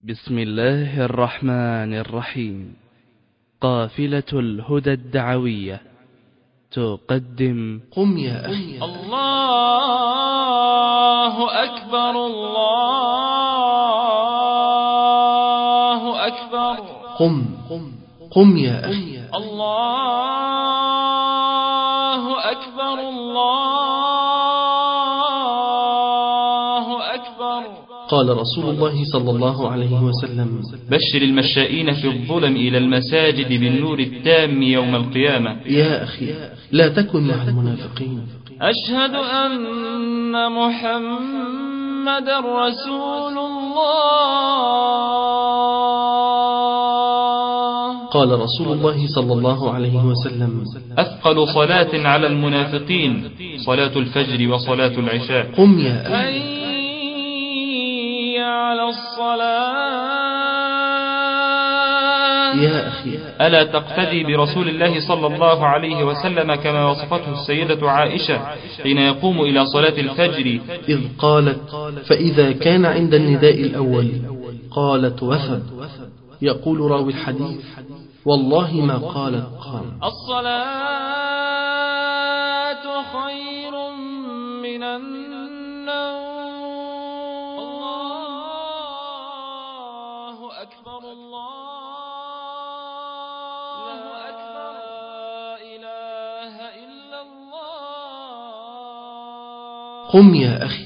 بسم الله الرحمن الرحيم. قافلة الهدى الدعوية تقدم قم يا أخي. الله أكبر الله أكبر. قم يا أخي. الله أكبر الله أكبر. قال رسول الله صلى الله عليه وسلم: بشر المشائين في الظلم إلى المساجد بالنور التام يوم القيامة. يا أخي، لا تكن مع المنافقين. أشهد أن محمد رسول الله. قال رسول الله صلى الله عليه وسلم: أثقل صلاة على المنافقين صلاة الفجر وصلاة العشاء. قم يا أخي. على الصلاة. يا أخي، ألا تقتدي برسول الله صلى الله عليه وسلم كما وصفته السيدة عائشة حين يقوم إلى صلاة الفجر إذ قالت: فإذا كان عند النداء الأول قالت وثب. يقول راوي الحديث: والله ما قالت قام. الصلاة خير من النوم. الله أكبر الله أكبر. لا إله إلا الله. قم يا أخي.